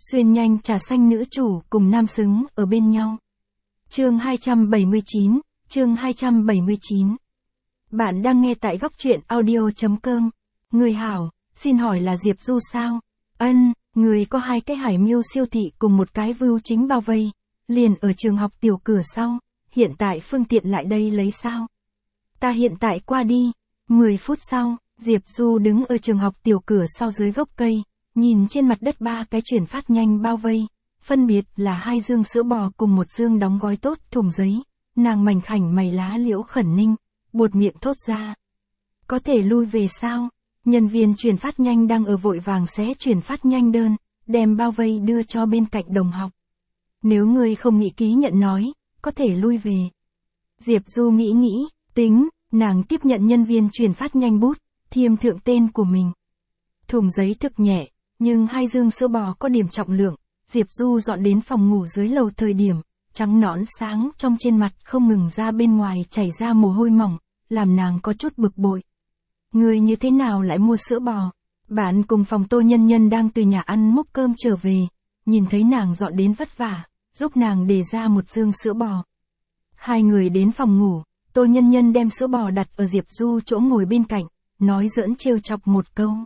Xuyên nhanh trà xanh nữ chủ cùng nam xứng ở bên nhau. Chương 279, chương 279. Bạn đang nghe tại góc truyện audio.com. Người hảo, xin hỏi là Diệp Du sao? Người có 2 cái Hải Miêu siêu thị cùng một cái Vưu Chính bao vây, liền ở trường học tiểu cửa sau, hiện tại phương tiện lại đây lấy sao? Ta hiện tại qua đi. 10 phút sau, Diệp Du đứng ở trường học tiểu cửa sau dưới gốc cây, nhìn trên mặt đất 3 cái chuyển phát nhanh bao vây, phân biệt là 2 dương sữa bò cùng 1 dương đóng gói tốt thùng giấy, nàng mảnh khảnh mày lá liễu khẩn ninh, buột miệng thốt ra. Có thể lui về sao? Nhân viên chuyển phát nhanh đang ở vội vàng xé chuyển phát nhanh đơn, đem bao vây đưa cho bên cạnh đồng học. Nếu ngươi không nghĩ ký nhận nói, có thể lui về. Diệp Du nghĩ, tính, nàng tiếp nhận nhân viên chuyển phát nhanh bút, thiêm thượng tên của mình. Thùng giấy thực nhẹ, nhưng 2 dương sữa bò có điểm trọng lượng, Diệp Du dọn đến phòng ngủ dưới lầu thời điểm, trắng nõn sáng trong trên mặt không ngừng ra bên ngoài chảy ra mồ hôi mỏng, làm nàng có chút bực bội. Người như thế nào lại mua sữa bò? Bạn cùng phòng Tô Nhân Nhân đang từ nhà ăn múc cơm trở về, nhìn thấy nàng dọn đến vất vả, giúp nàng để ra 1 dương sữa bò. 2 người đến phòng ngủ, Tô Nhân Nhân đem sữa bò đặt ở Diệp Du chỗ ngồi bên cạnh, nói giỡn trêu chọc một câu.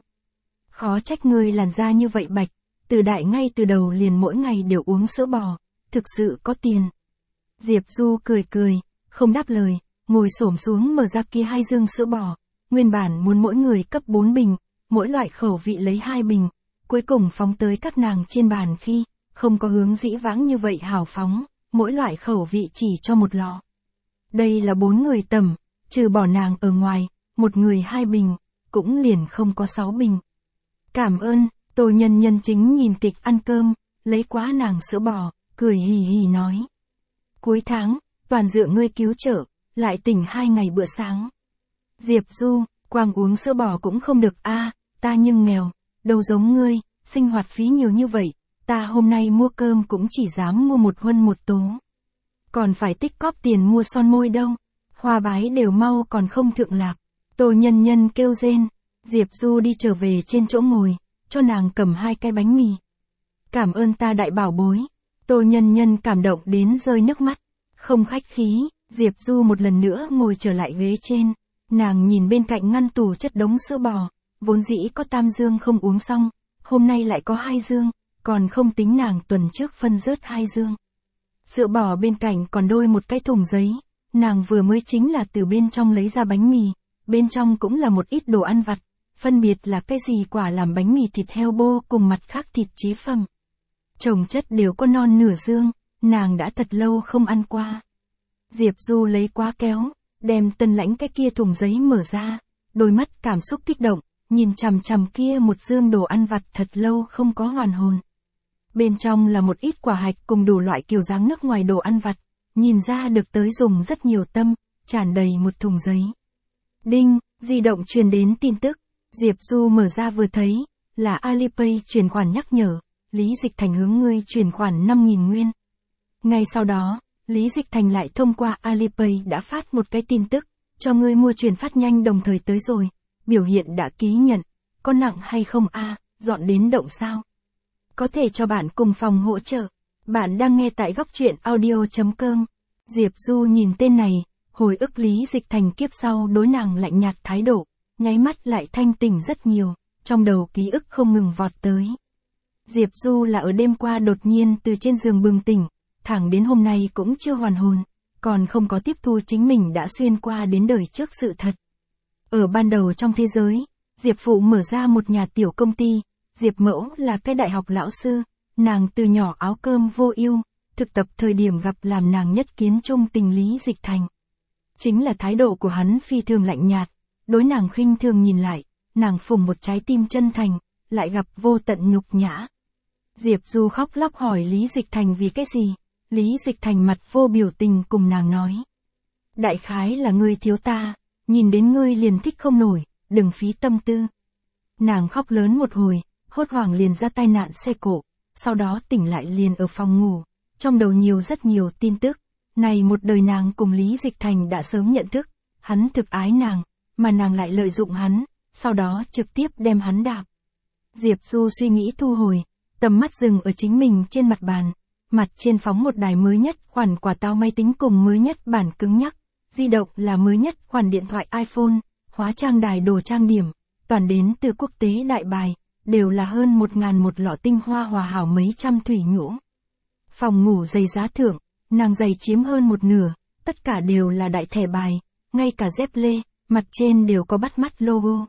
Khó trách ngươi làn da như vậy bạch, từ đại ngay từ đầu liền mỗi ngày đều uống sữa bò, thực sự có tiền. Diệp Du cười, không đáp lời, ngồi xổm xuống mở ra kia 2 dương sữa bò, nguyên bản muốn mỗi người cấp 4 bình, mỗi loại khẩu vị lấy 2 bình, cuối cùng phóng tới các nàng trên bàn khi, không có hướng dĩ vãng như vậy hào phóng, mỗi loại khẩu vị chỉ cho 1 lọ. Đây là 4 người tầm, trừ bỏ nàng ở ngoài, 1 người 2 bình, cũng liền không có 6 bình. Cảm ơn, Tô Nhân Nhân chính nhìn kịch ăn cơm, lấy quá nàng sữa bò, cười hì hì nói. Cuối tháng, toàn dựa ngươi cứu trợ, lại tỉnh 2 ngày bữa sáng. Diệp Du, quang uống sữa bò cũng không được a, ta nhưng nghèo, đâu giống ngươi, sinh hoạt phí nhiều như vậy, ta hôm nay mua cơm cũng chỉ dám mua 1 huân 1 tố. Còn phải tích cóp tiền mua son môi đâu, hoa bái đều mau còn không thượng lạc. Tô Nhân Nhân kêu rên. Diệp Du đi trở về trên chỗ ngồi, cho nàng cầm 2 cái bánh mì. Cảm ơn ta đại bảo bối. Tô Nhân Nhân cảm động đến rơi nước mắt. Không khách khí, Diệp Du một lần nữa ngồi trở lại ghế trên. Nàng nhìn bên cạnh ngăn tủ chất đống sữa bò, vốn dĩ có 3 dương không uống xong, hôm nay lại có 2 dương, còn không tính nàng tuần trước phân rớt 2 dương. Sữa bò bên cạnh còn đôi 1 cái thùng giấy, nàng vừa mới chính là từ bên trong lấy ra bánh mì, bên trong cũng là một ít đồ ăn vặt. Phân biệt là cái gì quả làm bánh mì thịt heo bô cùng mặt khác thịt chế phẩm. Trồng chất đều có non nửa dương, nàng đã thật lâu không ăn qua. Diệp Du lấy quá kéo, đem tân lãnh cái kia thùng giấy mở ra, đôi mắt cảm xúc kích động, nhìn chằm chằm kia 1 dương đồ ăn vặt thật lâu không có hoàn hồn. Bên trong là một ít quả hạch cùng đủ loại kiểu dáng nước ngoài đồ ăn vặt, nhìn ra được tới dùng rất nhiều tâm, tràn đầy 1 thùng giấy. Đinh, di động truyền đến tin tức. Diệp Du mở ra vừa thấy, là Alipay chuyển khoản nhắc nhở, Lý Dịch Thành hướng ngươi chuyển khoản 5.000 nguyên. Ngay sau đó, Lý Dịch Thành lại thông qua Alipay đã phát một cái tin tức, cho ngươi mua chuyển phát nhanh đồng thời tới rồi, biểu hiện đã ký nhận, có nặng hay không a, dọn đến động sao? Có thể cho bạn cùng phòng hỗ trợ. Bạn đang nghe tại góc truyện audio.com. Diệp Du nhìn tên này, hồi ức Lý Dịch Thành kiếp sau đối nàng lạnh nhạt thái độ. Nháy mắt lại thanh tỉnh rất nhiều, trong đầu ký ức không ngừng vọt tới. Diệp Du là ở đêm qua đột nhiên từ trên giường bừng tỉnh, thẳng đến hôm nay cũng chưa hoàn hồn, còn không có tiếp thu chính mình đã xuyên qua đến đời trước sự thật. Ở ban đầu trong thế giới, Diệp Phụ mở ra một nhà tiểu công ty, Diệp Mẫu là cái đại học lão sư, nàng từ nhỏ áo cơm vô ưu, thực tập thời điểm gặp làm nàng nhất kiến trung tình Lý Dịch Thành. Chính là thái độ của hắn phi thường lạnh nhạt. Đối nàng khinh thường nhìn lại, nàng phùng một trái tim chân thành, lại gặp vô tận nhục nhã. Diệp Du khóc lóc hỏi Lý Dịch Thành vì cái gì, Lý Dịch Thành mặt vô biểu tình cùng nàng nói. Đại khái là ngươi thiếu ta, nhìn đến ngươi liền thích không nổi, đừng phí tâm tư. Nàng khóc lớn một hồi, hốt hoảng liền ra tai nạn xe cộ, sau đó tỉnh lại liền ở phòng ngủ, trong đầu rất nhiều tin tức, này một đời nàng cùng Lý Dịch Thành đã sớm nhận thức, hắn thực ái nàng. Mà nàng lại lợi dụng hắn, sau đó trực tiếp đem hắn đạp. Diệp Du suy nghĩ thu hồi, Tầm mắt dừng ở chính mình trên mặt bàn. Mặt trên phóng một đài mới nhất khoản quả táo máy tính cùng mới nhất bản cứng nhắc. Di động là mới nhất khoản điện thoại iPhone, hóa trang đài đồ trang điểm, toàn đến từ quốc tế đại bài, đều là hơn 1.000 một lọ tinh hoa hòa hảo mấy trăm thủy nhũ. Phòng ngủ giày giá thượng, nàng giày chiếm hơn một nửa, tất cả đều là đại thẻ bài, ngay cả dép lê, mặt trên đều có bắt mắt logo.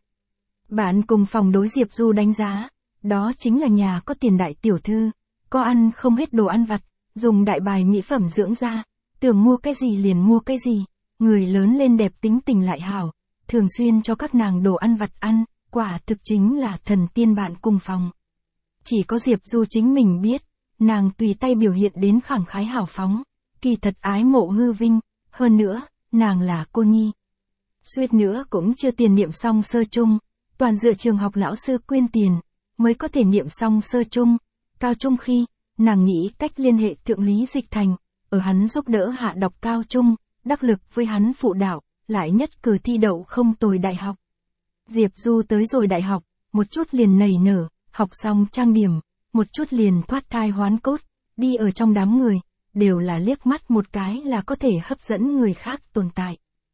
Bạn cùng phòng đối Diệp Du đánh giá, đó chính là nhà có tiền đại tiểu thư, có ăn không hết đồ ăn vặt, dùng đại bài mỹ phẩm dưỡng da, tưởng mua cái gì liền mua cái gì, người lớn lên đẹp tính tình lại hảo, thường xuyên cho các nàng đồ ăn vặt ăn, quả thực chính là thần tiên bạn cùng phòng. Chỉ có Diệp Du chính mình biết, nàng tùy tay biểu hiện đến khẳng khái hào phóng, kỳ thật ái mộ hư vinh, hơn nữa, nàng là cô nhi. Suýt nữa cũng chưa tiền niệm xong sơ trung, toàn dựa trường học lão sư quyên tiền, mới có thể niệm xong sơ trung. Cao trung khi, nàng nghĩ cách liên hệ thượng Lý Dịch Thành, ở hắn giúp đỡ hạ đọc cao trung, đắc lực với hắn phụ đạo, lại nhất cử thi đậu không tồi đại học. Diệp Du tới rồi đại học, một chút liền nảy nở, học xong trang điểm, một chút liền thoát thai hoán cốt, đi ở trong đám người, đều là liếc mắt một cái là có thể hấp dẫn người khác tồn tại.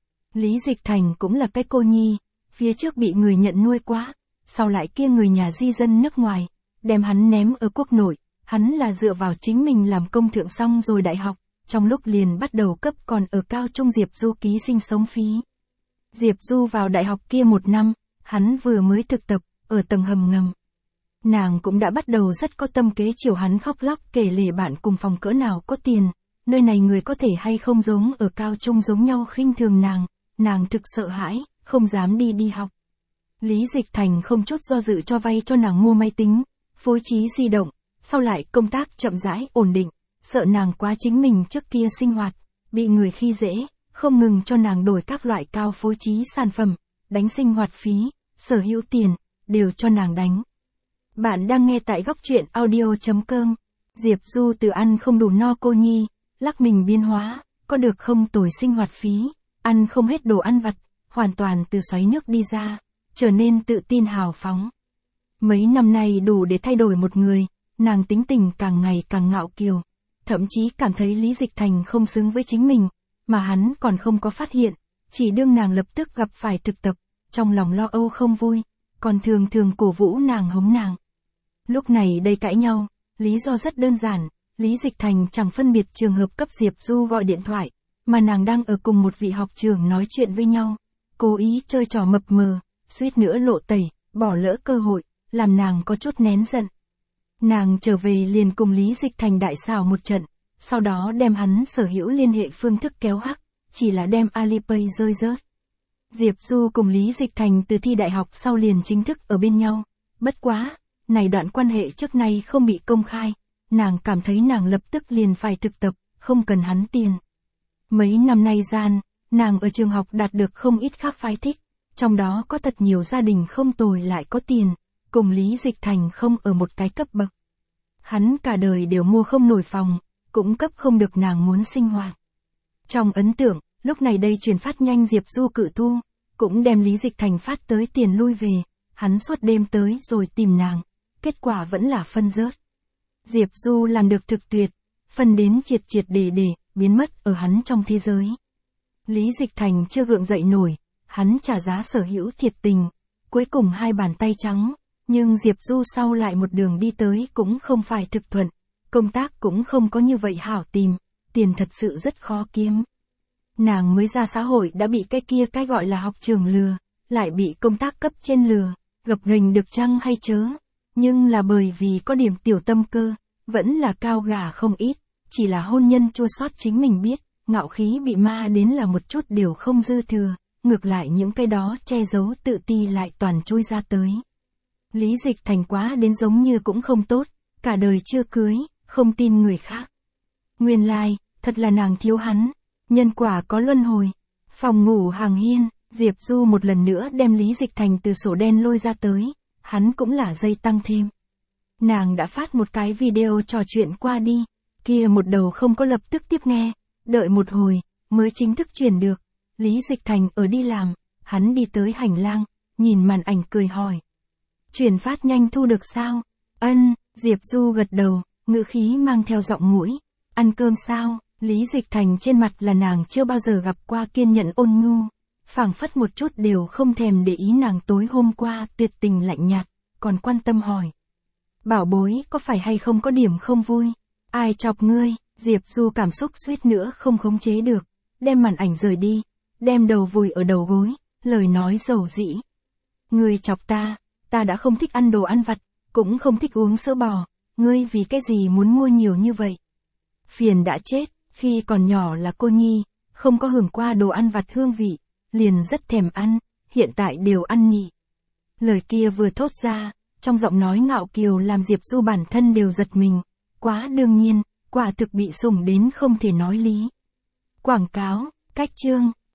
Lý Dịch Thành cũng là cái cô nhi, phía trước bị người nhận nuôi quá, sau lại kia người nhà di dân nước ngoài, đem hắn ném ở quốc nội, hắn là dựa vào chính mình làm công thượng xong rồi đại học, trong lúc liền bắt đầu cấp còn ở cao trung Diệp Du ký sinh sống phí. Diệp Du vào đại học kia một năm, hắn vừa mới thực tập, ở tầng hầm ngầm. Nàng cũng đã bắt đầu rất có tâm kế chiều hắn khóc lóc kể lể bạn cùng phòng cỡ nào có tiền, nơi này người có thể hay không giống ở cao trung giống nhau khinh thường nàng thực sợ hãi, không dám đi học. Lý Dịch Thành không chút do dự cho vay cho nàng mua máy tính, phối trí di động, sau lại công tác chậm rãi ổn định, sợ nàng quá chính mình trước kia sinh hoạt, bị người khi dễ, không ngừng cho nàng đổi các loại cao phối trí sản phẩm, đánh sinh hoạt phí, sở hữu tiền, đều cho nàng đánh. Bạn đang nghe tại góc truyện audio.com. Diệp Du từ ăn không đủ no cô nhi, lắc mình biến hóa, có được không tồi sinh hoạt phí, ăn không hết đồ ăn vặt, hoàn toàn từ xoáy nước đi ra, trở nên tự tin hào phóng. Mấy năm nay đủ để thay đổi một người, nàng tính tình càng ngày càng ngạo kiều, thậm chí cảm thấy Lý Dịch Thành không xứng với chính mình, mà hắn còn không có phát hiện, chỉ đương nàng lập tức gặp phải thực tập, trong lòng lo âu không vui, còn thường cổ vũ nàng hống nàng. Lúc này đây cãi nhau, lý do rất đơn giản, Lý Dịch Thành chẳng phân biệt trường hợp cấp Diệp Du gọi điện thoại, mà nàng đang ở cùng một vị học trưởng nói chuyện với nhau, cố ý chơi trò mập mờ, suýt nữa lộ tẩy, bỏ lỡ cơ hội, làm nàng có chút nén giận. Nàng trở về liền cùng Lý Dịch Thành đại xảo một trận, sau đó đem hắn sở hữu liên hệ phương thức kéo hắc, chỉ là đem Alipay rơi rớt. Diệp Du cùng Lý Dịch Thành từ thi đại học sau liền chính thức ở bên nhau, bất quá, này đoạn quan hệ trước nay không bị công khai, nàng cảm thấy nàng lập tức liền phải thực tập, không cần hắn tiền. Mấy năm nay gian, nàng ở trường học đạt được không ít khác phái thích, trong đó có thật nhiều gia đình không tồi lại có tiền, cùng Lý Dịch Thành không ở một cái cấp bậc. Hắn cả đời đều mua không nổi phòng, cũng cấp không được nàng muốn sinh hoạt. Trong ấn tượng, lúc này đây truyền phát nhanh Diệp Du cự thu, cũng đem Lý Dịch Thành phát tới tiền lui về, hắn suốt đêm tới rồi tìm nàng, kết quả vẫn là phân rớt. Diệp Du làm được thực tuyệt, phân đến triệt để, biến mất ở hắn trong thế giới. Lý Dịch Thành chưa gượng dậy nổi, hắn trả giá sở hữu thiệt tình, cuối cùng hai bàn tay trắng, nhưng Diệp Du sau lại một đường đi tới cũng không phải thực thuận, công tác cũng không có như vậy hảo tìm, tiền thật sự rất khó kiếm. Nàng mới ra xã hội đã bị cái gọi là học trường lừa, lại bị công tác cấp trên lừa, gập ghềnh được chăng hay chớ, nhưng là bởi vì có điểm tiểu tâm cơ, vẫn là cao gà không ít, chỉ là hôn nhân chua xót chính mình biết, ngạo khí bị ma đến là một chút đều không dư thừa, ngược lại những cái đó che giấu tự ti lại toàn chui ra tới. Lý Dịch Thành quá đến giống như cũng không tốt, cả đời chưa cưới, không tin người khác. Nguyên lai, thật là nàng thiếu hắn, nhân quả có luân hồi. Phòng ngủ hàng hiên, Diệp Du một lần nữa đem Lý Dịch Thành từ sổ đen lôi ra tới, hắn cũng là dây tăng thêm. Nàng đã phát một cái video trò chuyện qua đi, kia một đầu không có lập tức tiếp nghe, đợi một hồi, mới chính thức truyền được. Lý Dịch Thành ở đi làm, hắn đi tới hành lang, nhìn màn ảnh cười hỏi. Truyền phát nhanh thu được sao? Ân, Diệp Du gật đầu, ngữ khí mang theo giọng mũi. Ăn cơm sao? Lý Dịch Thành trên mặt là nàng chưa bao giờ gặp qua kiên nhẫn ôn nhu. Phảng phất một chút đều không thèm để ý nàng tối hôm qua tuyệt tình lạnh nhạt, còn quan tâm hỏi. Bảo bối, có phải hay không có điểm không vui? Ai chọc ngươi? Diệp Du cảm xúc suýt nữa không khống chế được, đem màn ảnh rời đi, đem đầu vùi ở đầu gối, lời nói dầu dĩ. Ngươi chọc ta đã không thích ăn đồ ăn vặt, cũng không thích uống sữa bò, ngươi vì cái gì muốn mua nhiều như vậy? Phiền đã chết, khi còn nhỏ là cô nhi, không có hưởng qua đồ ăn vặt hương vị, liền rất thèm ăn, hiện tại đều ăn nhị. Lời kia vừa thốt ra, trong giọng nói ngạo kiều làm Diệp Du bản thân đều giật mình, quá đương nhiên, quả thực bị sủng đến không thể nói lý. Quảng cáo, cách chương.